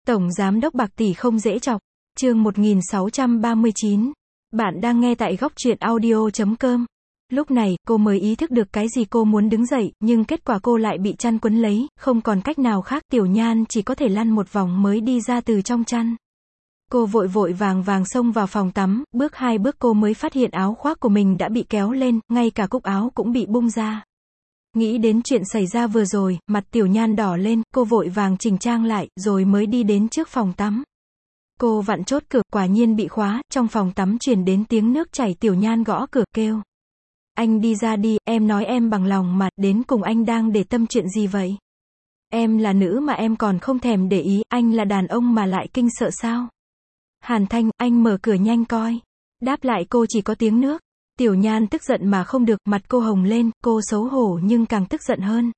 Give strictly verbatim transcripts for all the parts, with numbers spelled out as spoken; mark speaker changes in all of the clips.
Speaker 1: Tổng giám đốc bạc tỷ không dễ chọc. Chương một nghìn sáu trăm ba mươi chín. Bạn đang nghe tại góc truyện audio chấm com. Lúc này, cô mới ý thức được cái gì, cô muốn đứng dậy, nhưng kết quả cô lại bị chăn quấn lấy, không còn cách nào khác, Tiểu Nhan chỉ có thể lăn một vòng mới đi ra từ trong chăn. Cô vội vội vàng vàng xông vào phòng tắm, bước hai bước cô mới phát hiện áo khoác của mình đã bị kéo lên, ngay cả cúc áo cũng bị bung ra. Nghĩ đến chuyện xảy ra vừa rồi, mặt Tiểu Nhan đỏ lên, cô vội vàng chỉnh trang lại, rồi mới đi đến trước phòng tắm. Cô vặn chốt cửa, quả nhiên bị khóa, trong phòng tắm truyền đến tiếng nước chảy. Tiểu Nhan gõ cửa, kêu: "Anh đi ra đi, em nói em bằng lòng mà, đến cùng anh đang để tâm chuyện gì vậy? Em là nữ mà em còn không thèm để ý, anh là đàn ông mà lại kinh sợ sao?" "Hàn Thanh, anh mở cửa nhanh coi." Đáp lại cô chỉ có tiếng nước. Tiểu Nhan tức giận mà không được, mặt cô hồng lên, cô xấu hổ nhưng càng tức giận hơn.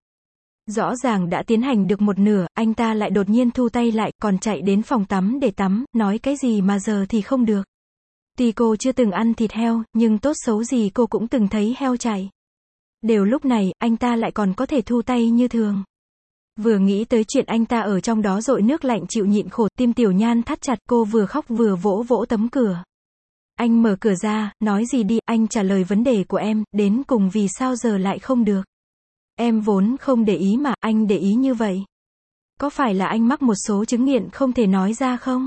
Speaker 1: Rõ ràng đã tiến hành được một nửa, anh ta lại đột nhiên thu tay lại, còn chạy đến phòng tắm để tắm, nói cái gì mà giờ thì không được. Tuy cô chưa từng ăn thịt heo, nhưng tốt xấu gì cô cũng từng thấy heo chạy. Đều lúc này, anh ta lại còn có thể thu tay như thường. Vừa nghĩ tới chuyện anh ta ở trong đó dội nước lạnh chịu nhịn khổ, tim Tiểu Nhan thắt chặt, cô vừa khóc vừa vỗ vỗ tấm cửa. "Anh mở cửa ra, nói gì đi, anh trả lời vấn đề của em, đến cùng vì sao giờ lại không được? Em vốn không để ý mà, anh để ý như vậy. Có phải là anh mắc một số chứng nghiện không thể nói ra không?"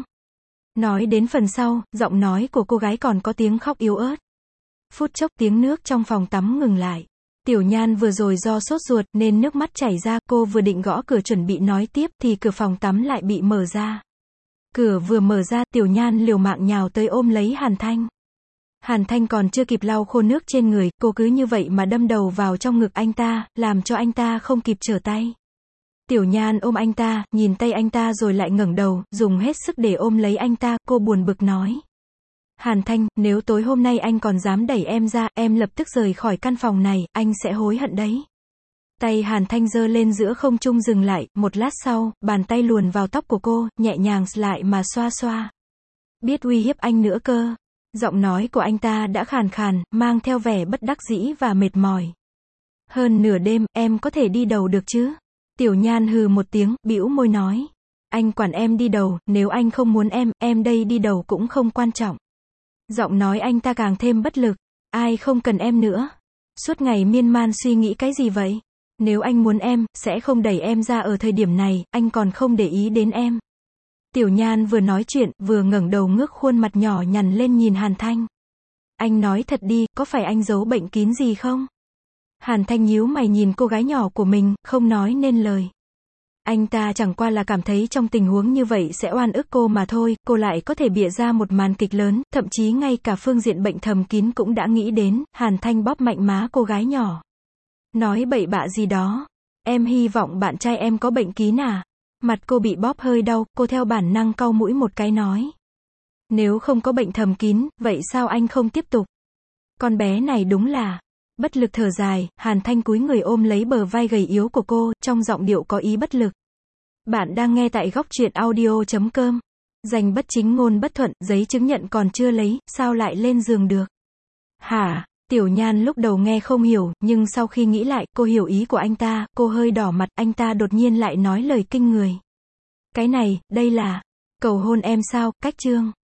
Speaker 1: Nói đến phần sau, giọng nói của cô gái còn có tiếng khóc yếu ớt. Phút chốc tiếng nước trong phòng tắm ngừng lại. Tiểu Nhan vừa rồi do sốt ruột nên nước mắt chảy ra, cô vừa định gõ cửa chuẩn bị nói tiếp thì cửa phòng tắm lại bị mở ra. Cửa vừa mở ra, Tiểu Nhan liều mạng nhào tới ôm lấy Hàn Thanh. Hàn Thanh còn chưa kịp lau khô nước trên người, cô cứ như vậy mà đâm đầu vào trong ngực anh ta, làm cho anh ta không kịp trở tay. Tiểu Nhan ôm anh ta, nhìn tay anh ta rồi lại ngẩng đầu, dùng hết sức để ôm lấy anh ta, cô buồn bực nói: "Hàn Thanh, nếu tối hôm nay anh còn dám đẩy em ra, em lập tức rời khỏi căn phòng này, anh sẽ hối hận đấy." Tay Hàn Thanh giơ lên giữa không trung dừng lại, một lát sau, bàn tay luồn vào tóc của cô, nhẹ nhàng lại mà xoa xoa. "Biết uy hiếp anh nữa cơ." Giọng nói của anh ta đã khàn khàn, mang theo vẻ bất đắc dĩ và mệt mỏi. "Hơn nửa đêm, em có thể đi đâu được chứ?" Tiểu Nhan hừ một tiếng, bĩu môi nói: "Anh quản em đi đâu, nếu anh không muốn em, em đây đi đâu cũng không quan trọng." Giọng nói anh ta càng thêm bất lực. "Ai không cần em nữa? Suốt ngày miên man suy nghĩ cái gì vậy? Nếu anh muốn em, sẽ không đẩy em ra ở thời điểm này, anh còn không để ý đến em." Tiểu Nhan vừa nói chuyện, vừa ngẩng đầu ngước khuôn mặt nhỏ nhằn lên nhìn Hàn Thanh. "Anh nói thật đi, có phải anh giấu bệnh kín gì không?" Hàn Thanh nhíu mày nhìn cô gái nhỏ của mình, không nói nên lời. Anh ta chẳng qua là cảm thấy trong tình huống như vậy sẽ oan ức cô mà thôi, cô lại có thể bịa ra một màn kịch lớn, thậm chí ngay cả phương diện bệnh thầm kín cũng đã nghĩ đến. Hàn Thanh bóp mạnh má cô gái nhỏ. "Nói bậy bạ gì đó? Em hy vọng bạn trai em có bệnh kín à?" Mặt cô bị bóp hơi đau, cô theo bản năng cau mũi một cái nói: "Nếu không có bệnh thầm kín, vậy sao anh không tiếp tục?" Con bé này đúng là... Bất lực thở dài, Hàn Thanh cúi người ôm lấy bờ vai gầy yếu của cô, trong giọng điệu có ý bất lực. Bạn đang nghe tại góc truyện audio chấm com. Danh bất chính ngôn bất thuận, giấy chứng nhận còn chưa lấy, sao lại lên giường được? Hả? Tiểu Nhan lúc đầu nghe không hiểu, nhưng sau khi nghĩ lại, cô hiểu ý của anh ta, cô hơi đỏ mặt, anh ta đột nhiên lại nói lời kinh người. "Cái này, đây là... cầu hôn em sao, cách chương."